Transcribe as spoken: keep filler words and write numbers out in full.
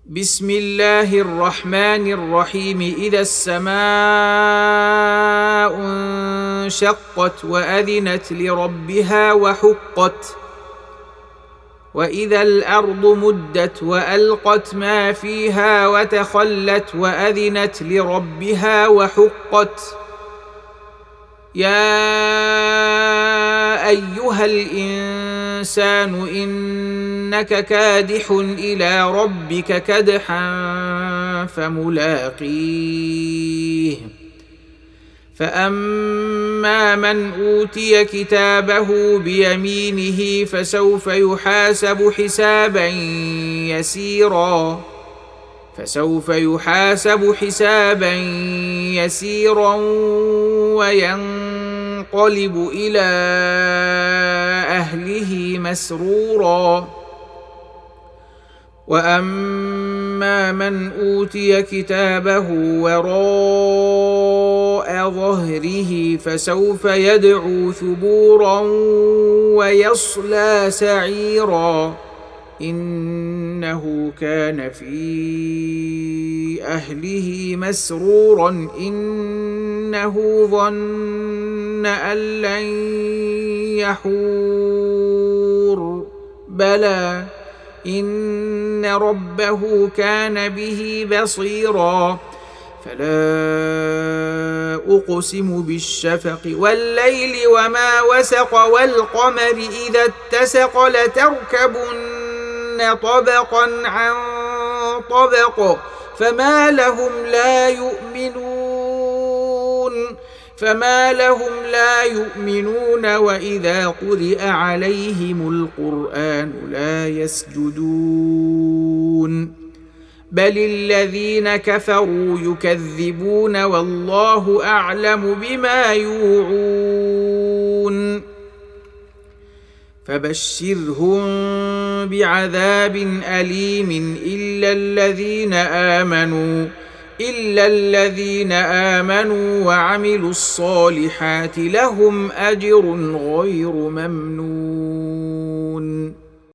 بسم الله الرحمن الرحيم. إذا السماء انشقت وأذنت لربها وحقت وإذا الأرض مدت وألقت ما فيها وتخلت وأذنت لربها وحقت. يا أيها الإنسان إنك كادح إلى ربك كدحا فملاقيه. فأما من أوتي كتابه بيمينه فسوف يحاسب حسابا يسيرا فسوف يحاسب حسابا يسيرا وينقلب إلى أهله مسرورا. وأما من أوتي كتابه وراء ظهره فسوف يدعو ثبورا ويصلى سعيرا. إنه كان في أهله مسرورا إنه ظن أن لن يحور بلى إن ربه كان به بصيرا. فلا أقسم بالشفق والليل وما وسق والقمر إذا اتسق لتركبن طبقا عن طبق فما لهم لا يؤمنون فما لهم لا يؤمنون وإذا قرئ عليهم القرآن لا يسجدون بل الذين كفروا يكذبون والله أعلم بما يوعون. فبشرهم بعذاب أليم إلا الذين آمنوا إلا الذين آمنوا وعملوا الصالحات لهم أجر غير ممنون.